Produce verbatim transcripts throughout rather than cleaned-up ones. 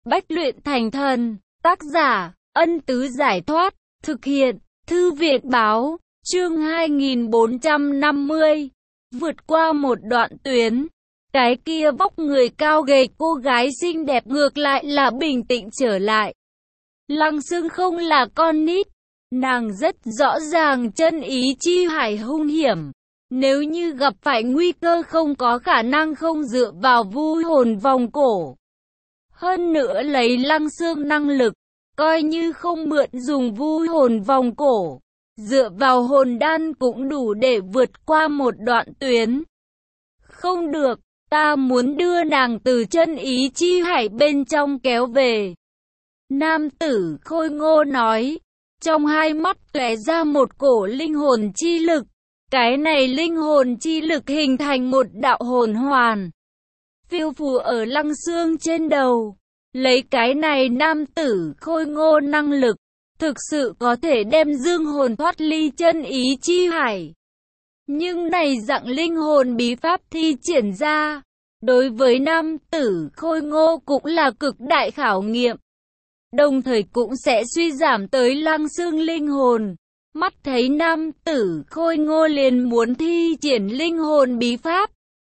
Bách luyện thành thần. Tác giả, Ân Tứ Giải Thoát. Thực hiện, Thư Việt Báo. Chương hai nghìn bốn trăm năm mươi. Vượt qua một đoạn tuyến. Cái kia vóc người cao gầy cô gái xinh đẹp ngược lại là bình tĩnh trở lại. Lăng Xương không là con nít. Nàng rất rõ ràng chân ý chi hải hung hiểm. Nếu như gặp phải nguy cơ không có khả năng không dựa vào vu hồn vòng cổ. Hơn nữa lấy Lăng Xương năng lực, coi như không mượn dùng vu hồn vòng cổ, dựa vào hồn đan cũng đủ để vượt qua một đoạn tuyến. Không được, ta muốn đưa nàng từ chân ý chi hải bên trong kéo về. Nam tử khôi ngô nói, trong hai mắt tóe ra một cổ linh hồn chi lực. Cái này linh hồn chi lực hình thành một đạo hồn hoàn, phiêu phù ở Lăng Xương trên đầu. Lấy cái này nam tử khôi ngô năng lực, thực sự có thể đem dương hồn thoát ly chân ý chi hải. Nhưng này dạng linh hồn bí pháp thi triển ra, đối với nam tử khôi ngô cũng là cực đại khảo nghiệm. Đồng thời cũng sẽ suy giảm tới Lăng Xương linh hồn. Mắt thấy nam tử khôi ngô liền muốn thi triển linh hồn bí pháp.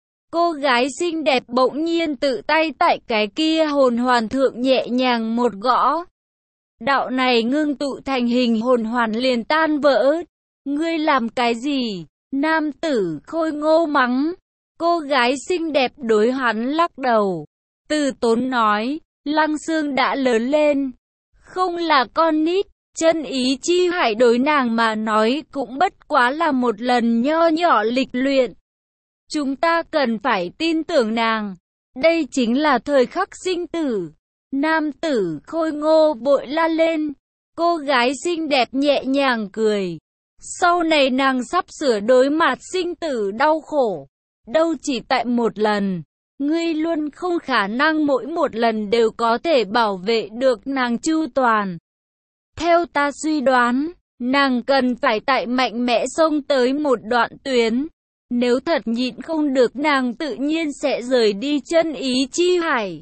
Cô gái xinh đẹp bỗng nhiên tự tay tại cái kia hồn hoàn thượng nhẹ nhàng một gõ. Đạo này ngưng tụ thành hình hồn hoàn liền tan vỡ. Ngươi làm cái gì? Nam tử khôi ngô mắng. Cô gái xinh đẹp đối hắn lắc đầu. Từ tốn nói, Lăng Xương đã lớn lên, không là con nít. Chân ý chi hải đối nàng mà nói cũng bất quá là một lần nho nhỏ lịch luyện. Chúng ta cần phải tin tưởng nàng. Đây chính là thời khắc sinh tử. Nam tử khôi ngô vội la lên. Cô gái xinh đẹp nhẹ nhàng cười. Sau này nàng sắp sửa đối mặt sinh tử đau khổ. Đâu chỉ tại một lần. Ngươi luôn không khả năng mỗi một lần đều có thể bảo vệ được nàng chu toàn. Theo ta suy đoán, nàng cần phải tại mạnh mẽ xông tới một đoạn tuyến. Nếu thật nhịn không được nàng tự nhiên sẽ rời đi chân ý chi hải.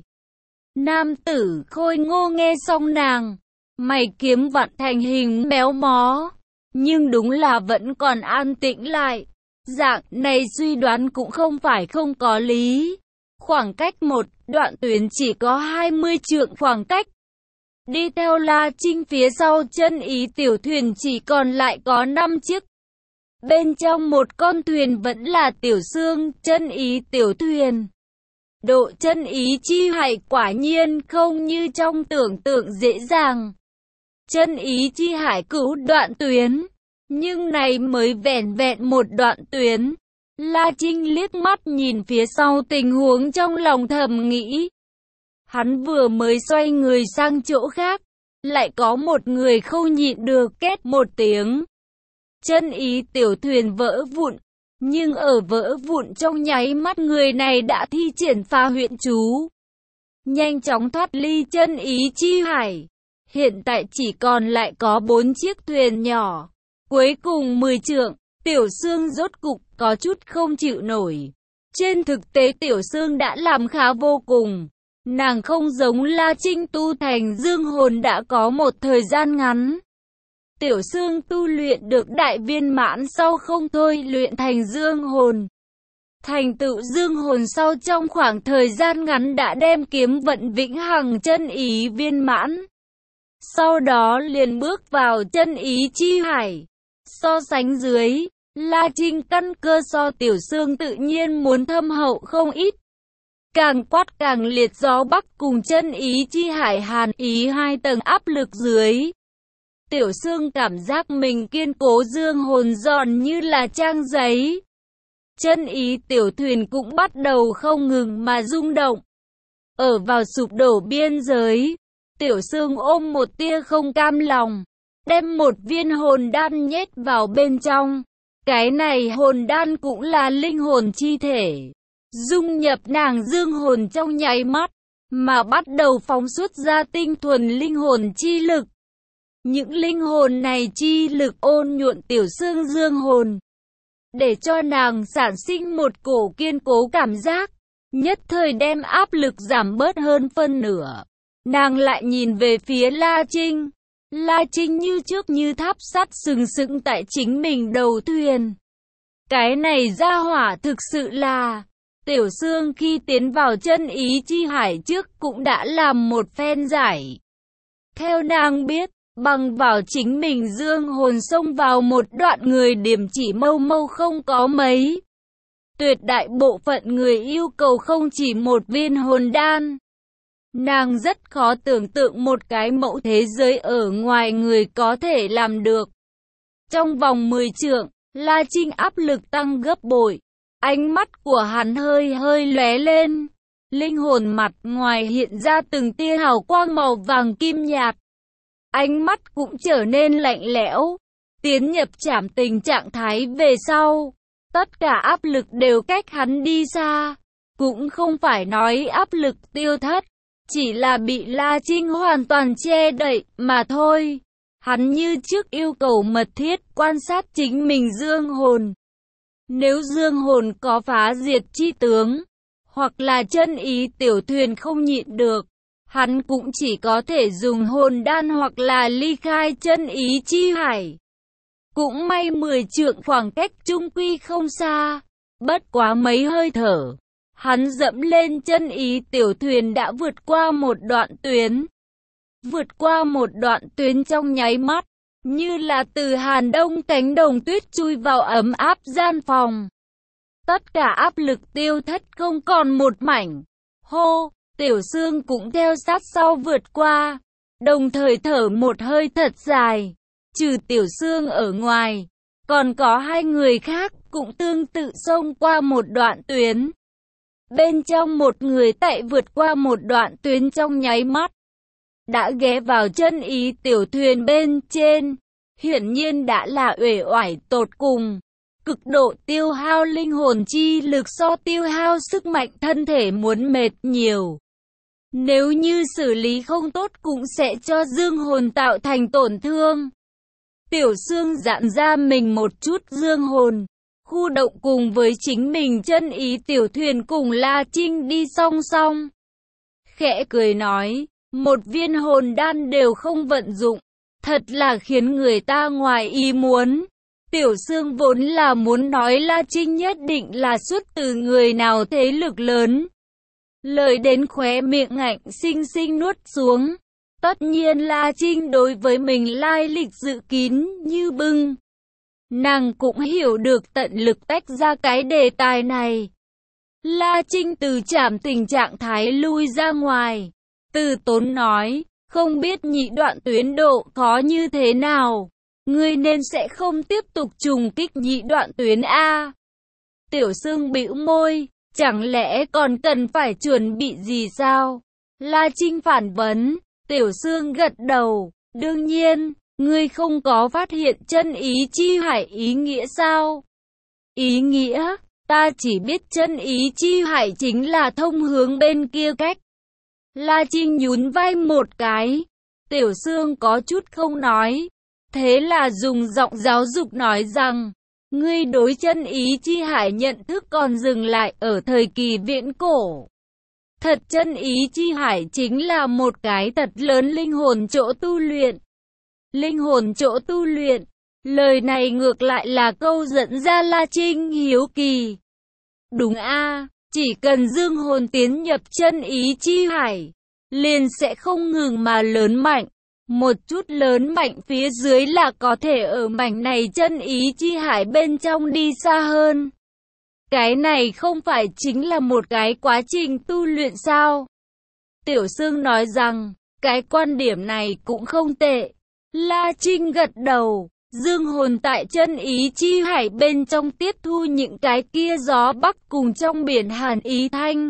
Nam tử khôi ngô nghe xong nàng, mày kiếm vặn thành hình méo mó. Nhưng đúng là vẫn còn an tĩnh lại. Dạng này suy đoán cũng không phải không có lý. Khoảng cách một đoạn tuyến chỉ có hai mươi trượng khoảng cách. Đi theo La Trinh phía sau chân ý tiểu thuyền chỉ còn lại có năm chiếc. Bên trong một con thuyền vẫn là Tiểu Xương, chân ý tiểu thuyền. Độ chân ý chi hải quả nhiên không như trong tưởng tượng dễ dàng. Chân ý chi hải cứu đoạn tuyến, nhưng này mới vẻn vẹn một đoạn tuyến. La Trinh liếc mắt nhìn phía sau tình huống trong lòng thầm nghĩ. Hắn vừa mới xoay người sang chỗ khác, lại có một người không nhịn được két một tiếng. Chân ý tiểu thuyền vỡ vụn, nhưng ở vỡ vụn trong nháy mắt người này đã thi triển pha huyễn chú. Nhanh chóng thoát ly chân ý chi hải. Hiện tại chỉ còn lại có bốn chiếc thuyền nhỏ. Cuối cùng mười trượng, Tiểu Xương rốt cục có chút không chịu nổi. Trên thực tế Tiểu Xương đã làm khá vô cùng. Nàng không giống La Trinh tu thành dương hồn đã có một thời gian ngắn. Tiểu Xương tu luyện được đại viên mãn sau không thôi luyện thành dương hồn. Thành tựu dương hồn sau trong khoảng thời gian ngắn đã đem kiếm vận vĩnh hằng chân ý viên mãn. Sau đó liền bước vào chân ý chi hải. So sánh dưới, La Trinh căn cơ so Tiểu Xương tự nhiên muốn thâm hậu không ít. Càng quát càng liệt gió bắc cùng chân ý chi hải hàn ý hai tầng áp lực dưới. Tiểu Xương cảm giác mình kiên cố dương hồn giòn như là trang giấy. Chân ý tiểu thuyền cũng bắt đầu không ngừng mà rung động. Ở vào sụp đổ biên giới, Tiểu Xương ôm một tia không cam lòng, đem một viên hồn đan nhét vào bên trong. Cái này hồn đan cũng là linh hồn chi thể. Dung nhập nàng dương hồn trong nháy mắt, mà bắt đầu phóng xuất ra tinh thuần linh hồn chi lực. Những linh hồn này chi lực ôn nhuận Tiểu Xương dương hồn, để cho nàng sản sinh một cổ kiên cố cảm giác, nhất thời đem áp lực giảm bớt hơn phân nửa. Nàng lại nhìn về phía La Trinh. La Trinh như trước như tháp sắt sừng sững tại chính mình đầu thuyền. Cái này ra hỏa thực sự là... Tiểu Sương khi tiến vào chân ý chi hải trước cũng đã làm một phen giải. Theo nàng biết, bằng vào chính mình dương hồn xông vào một đoạn người điểm chỉ mâu mâu không có mấy. Tuyệt đại bộ phận người yêu cầu không chỉ một viên hồn đan. Nàng rất khó tưởng tượng một cái mẫu thế giới ở ngoài người có thể làm được. Trong vòng mười trượng, La Trinh áp lực tăng gấp bội. Ánh mắt của hắn hơi hơi lóe lên. Linh hồn mặt ngoài hiện ra từng tia hào quang màu vàng kim nhạt. Ánh mắt cũng trở nên lạnh lẽo. Tiến nhập trảm tình trạng thái về sau. Tất cả áp lực đều cách hắn đi xa. Cũng không phải nói áp lực tiêu thất. Chỉ là bị La Trinh hoàn toàn che đậy mà thôi. Hắn như trước yêu cầu mật thiết quan sát chính mình dương hồn. Nếu dương hồn có phá diệt chi tướng, hoặc là chân ý tiểu thuyền không nhịn được, hắn cũng chỉ có thể dùng hồn đan hoặc là ly khai chân ý chi hải. Cũng may mười trượng khoảng cách chung quy không xa, bất quá mấy hơi thở. Hắn dẫm lên chân ý tiểu thuyền đã vượt qua một đoạn tuyến. Vượt qua một đoạn tuyến trong nháy mắt, như là từ Hàn Đông cánh đồng tuyết chui vào ấm áp gian phòng. Tất cả áp lực tiêu thất không còn một mảnh. Hô, Tiểu Sương cũng theo sát sau vượt qua, đồng thời thở một hơi thật dài. Trừ Tiểu Sương ở ngoài, còn có hai người khác cũng tương tự xông qua một đoạn tuyến. Bên trong một người tại vượt qua một đoạn tuyến trong nháy mắt, đã ghé vào chân ý tiểu thuyền bên trên, hiển nhiên đã là uể oải tột cùng, cực độ tiêu hao linh hồn chi lực so tiêu hao sức mạnh thân thể muốn mệt nhiều. Nếu như xử lý không tốt cũng sẽ cho dương hồn tạo thành tổn thương. Tiểu Sương dặn ra mình một chút dương hồn, khu động cùng với chính mình chân ý tiểu thuyền cùng La Trinh đi song song. Khẽ cười nói, một viên hồn đan đều không vận dụng, thật là khiến người ta ngoài ý muốn. Tiểu Sương vốn là muốn nói La Trinh nhất định là xuất từ người nào thế lực lớn. Lời đến khóe miệng ngạnh xinh xinh nuốt xuống. Tất nhiên La Trinh đối với mình lai lịch dự kín như bưng. Nàng cũng hiểu được tận lực tách ra cái đề tài này. La Trinh từ trảm tình trạng thái lui ra ngoài. Từ tốn nói, không biết nhị đoạn tuyến độ khó như thế nào. Ngươi nên sẽ không tiếp tục trùng kích nhị đoạn tuyến A. Tiểu Sương bĩu môi, chẳng lẽ còn cần phải chuẩn bị gì sao? La Trinh phản vấn. Tiểu Sương gật đầu, đương nhiên, ngươi không có phát hiện chân ý chi hải ý nghĩa sao? Ý nghĩa, ta chỉ biết chân ý chi hải chính là thông hướng bên kia cách. La Trinh nhún vai một cái, Tiểu Sương có chút không nói, thế là dùng giọng giáo dục nói rằng, ngươi đối chân ý chi hải nhận thức còn dừng lại ở thời kỳ viễn cổ. Thật chân ý chi hải chính là một cái thật lớn linh hồn chỗ tu luyện. Linh hồn chỗ tu luyện, lời này ngược lại là câu dẫn ra La Trinh hiếu kỳ. Đúng a, chỉ cần dương hồn tiến nhập chân ý chi hải, liền sẽ không ngừng mà lớn mạnh. Một chút lớn mạnh phía dưới là có thể ở mảnh này chân ý chi hải bên trong đi xa hơn. Cái này không phải chính là một cái quá trình tu luyện sao? Tiểu Sương nói rằng, cái quan điểm này cũng không tệ. La Trinh gật đầu, dương hồn tại chân ý chi hải bên trong tiếp thu những cái kia gió bắc cùng trong biển hàn ý thanh.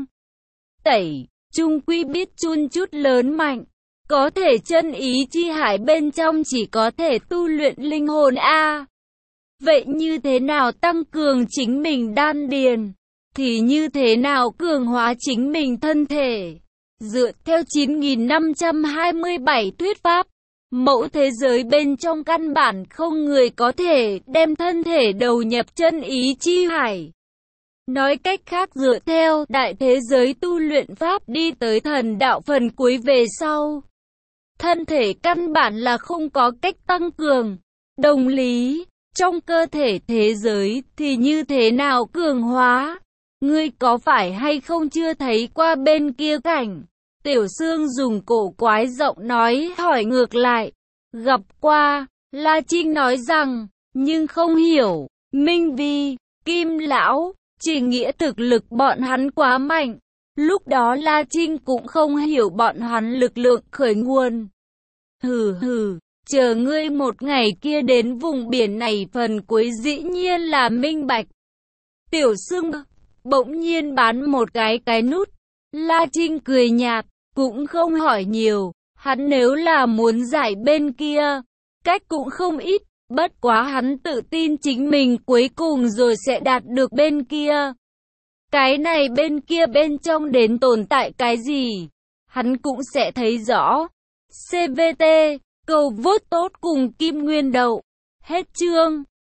Tẩy, chung quy biết chun chút lớn mạnh. Có thể chân ý chi hải bên trong chỉ có thể tu luyện linh hồn A. Vậy như thế nào tăng cường chính mình đan điền? Thì như thế nào cường hóa chính mình thân thể? Dựa theo chín nghìn năm trăm hai mươi bảy thuyết pháp, mẫu thế giới bên trong căn bản không người có thể đem thân thể đầu nhập chân ý chi hải. Nói cách khác, dựa theo đại thế giới tu luyện pháp đi tới thần đạo phần cuối về sau, thân thể căn bản là không có cách tăng cường. Đồng lý, trong cơ thể thế giới thì như thế nào cường hóa? Ngươi có phải hay không chưa thấy qua bên kia cảnh? Tiểu Sương dùng cổ quái giọng nói hỏi ngược lại. Gặp qua, La Trinh nói rằng, nhưng không hiểu. Minh Vi, Kim Lão, chỉ nghĩa thực lực bọn hắn quá mạnh. Lúc đó La Trinh cũng không hiểu bọn hắn lực lượng khởi nguồn. Hừ hừ, chờ ngươi một ngày kia đến vùng biển này phần cuối dĩ nhiên là minh bạch. Tiểu Sương bỗng nhiên bắn một cái cái nút. La Trinh cười nhạt, cũng không hỏi nhiều. Hắn nếu là muốn giải bên kia, cách cũng không ít. Bất quá hắn tự tin chính mình cuối cùng rồi sẽ đạt được bên kia. Cái này bên kia bên trong đến tồn tại cái gì, hắn cũng sẽ thấy rõ. xê vê tê, cầu vote tốt cùng Kim Nguyên Đậu. Hết chương.